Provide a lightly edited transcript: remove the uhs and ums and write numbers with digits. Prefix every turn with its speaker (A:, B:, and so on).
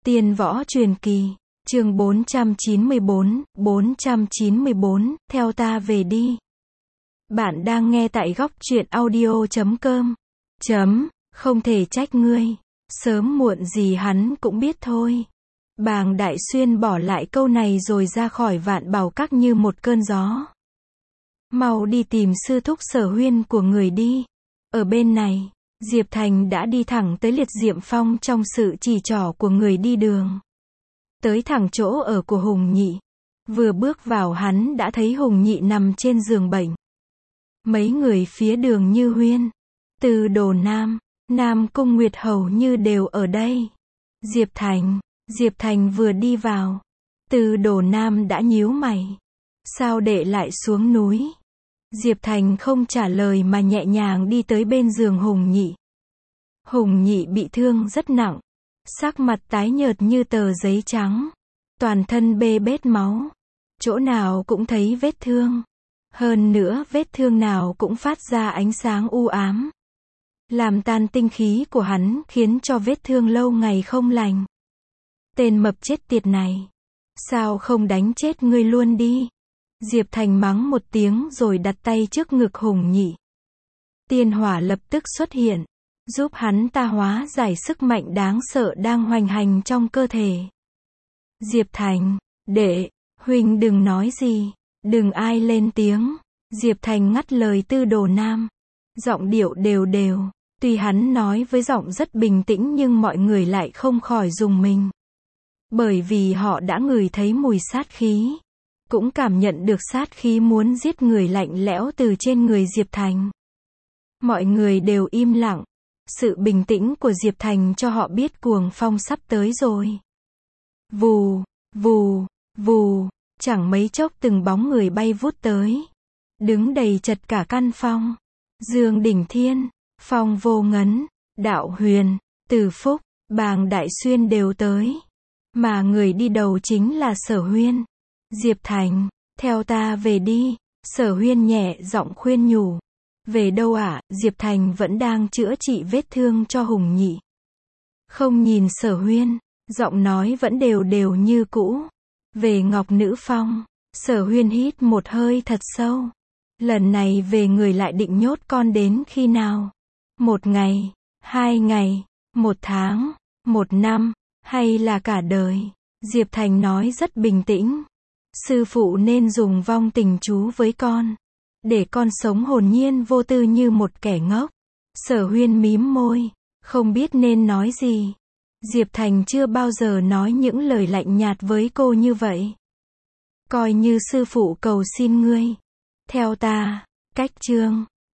A: Tiên võ truyền kỳ, chương 494, theo ta về đi. Bạn đang nghe tại góc truyện audio.com. Không thể trách ngươi. Sớm muộn gì hắn cũng biết thôi. Bàng Đại Xuyên bỏ lại câu này rồi ra khỏi Vạn Bảo Các như một cơn gió. Mau đi tìm sư thúc Sở Huyên của người đi. Ở bên này, Diệp Thành đã đi thẳng tới Liệt Diệm Phong trong sự chỉ trỏ của người đi đường. Tới thẳng chỗ ở của Hùng Nhị. Vừa bước vào hắn đã thấy Hùng Nhị nằm trên giường bệnh. Mấy người phía Đường Như Huyên, Từ Đồ Nam, Nam Cung Nguyệt hầu như đều ở đây. Diệp Thành vừa đi vào, Từ Đồ Nam đã nhíu mày. Sao đệ lại xuống núi? Diệp Thành không trả lời mà nhẹ nhàng đi tới bên giường Hùng Nhị. Hùng Nhị bị thương rất nặng, sắc mặt tái nhợt như tờ giấy trắng, toàn thân bê bết máu, chỗ nào cũng thấy vết thương. Hơn nữa vết thương nào cũng phát ra ánh sáng u ám, làm tan tinh khí của hắn, khiến cho vết thương lâu ngày không lành. Tên mập chết tiệt này, sao không đánh chết ngươi luôn đi? Diệp Thành mắng một tiếng rồi đặt tay trước ngực Hùng Nhị. Tiên hỏa lập tức xuất hiện, giúp hắn ta hóa giải sức mạnh đáng sợ đang hoành hành trong cơ thể. Diệp Thành, đệ, huynh đừng nói gì, đừng ai lên tiếng. Diệp Thành ngắt lời Tư Đồ Nam, giọng điệu đều đều. Tuy hắn nói với giọng rất bình tĩnh nhưng mọi người lại không khỏi rùng mình. Bởi vì họ đã ngửi thấy mùi sát khí, cũng cảm nhận được sát khí muốn giết người lạnh lẽo từ trên người Diệp Thành. Mọi người đều im lặng. Sự bình tĩnh của Diệp Thành cho họ biết cuồng phong sắp tới rồi. Vù, vù, vù, chẳng mấy chốc từng bóng người bay vút tới. Đứng đầy chật cả căn phòng. Dương Đỉnh Thiên, Phong Vô Ngấn, Đạo Huyền, Từ Phúc, Bàng Đại Xuyên đều tới. Mà người đi đầu chính là Sở Huyên. Diệp Thành, theo ta về đi. Sở Huyên nhẹ giọng khuyên nhủ. Về đâu ạ? Diệp Thành vẫn đang chữa trị vết thương cho Hùng Nhị. Không nhìn Sở Huyên, giọng nói vẫn đều đều như cũ. Về Ngọc Nữ Phong. Sở Huyên hít một hơi thật sâu. Lần này về người lại định nhốt con đến khi nào? 1 ngày, 2 ngày, 1 tháng, 1 năm, hay là cả đời? Diệp Thành nói rất bình tĩnh. Sư phụ nên dùng vong tình chú với con, để con sống hồn nhiên vô tư như một kẻ ngốc. Sở Huyên mím môi, không biết nên nói gì. Diệp Thành chưa bao giờ nói những lời lạnh nhạt với cô như vậy. Coi như sư phụ cầu xin ngươi. Theo ta. Cách chương